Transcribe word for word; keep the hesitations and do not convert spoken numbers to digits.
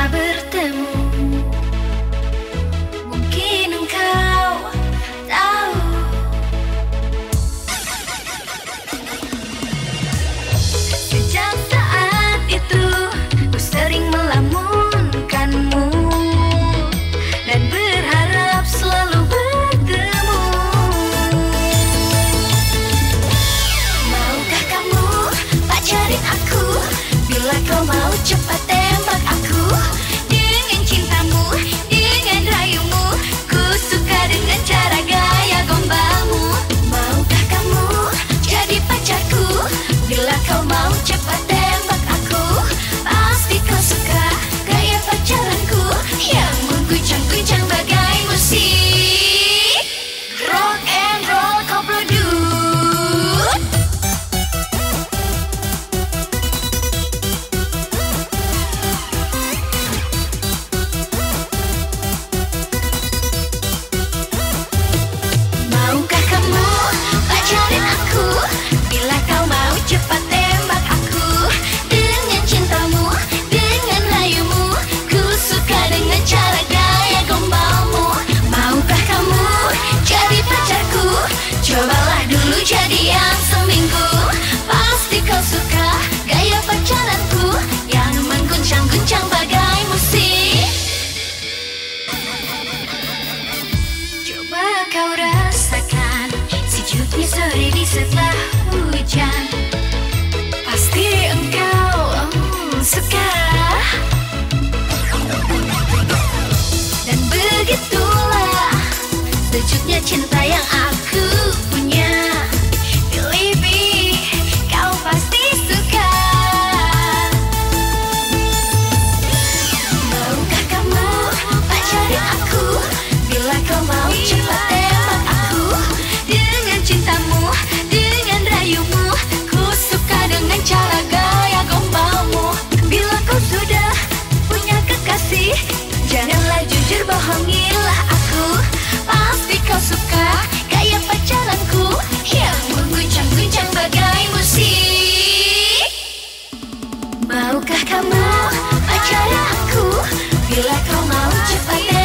kita bertemu. Mungkin engkau tahu, sejak saat itu ku sering melamunkanmu dan berharap selalu bertemu. Maukah kamu pacarin aku? Bila kau mau cepat tembak aku dengan cintamu, dengan rayumu. Ku suka dengan cara gaya gombalmu. Maukah kamu jadi pacarku? Bila kau mau cepat tembak aku, pasti kau suka gaya pacaranku yang mengguncang-guncang bagai musik rock and roll koplo dut. Maukah kamu pacarin aku? Bila kau mau cepat tembak aku dengan cintamu, dengan rayumu. Ku suka dengan cara gaya gombalmu. Maukah kamu jadi pacarku? Cobalah dulu jadi yang seminggu. Pasti kau suka gaya pacaranku yang mengguncang-guncang bagai musik. Coba kau rasakan sejuknya sore di setelah hujan. Pasti engkau mm, suka. Dan begitulah sejuknya cinta yang aku punya. Believe me, kau pasti suka. Maukah kamu pacarin aku? Bila kau mau cepat tembak aku dengan cintamu, dengan rayumu. Ku suka dengan cara gaya gombalmu. Bila kau sudah punya kekasih, janganlah jujur, bohongilah aku. Pasti kau suka gaya pacaranku yang mengguncang-guncang bagai musik. Maukah kamu pacaran aku? Bila kau mau cepat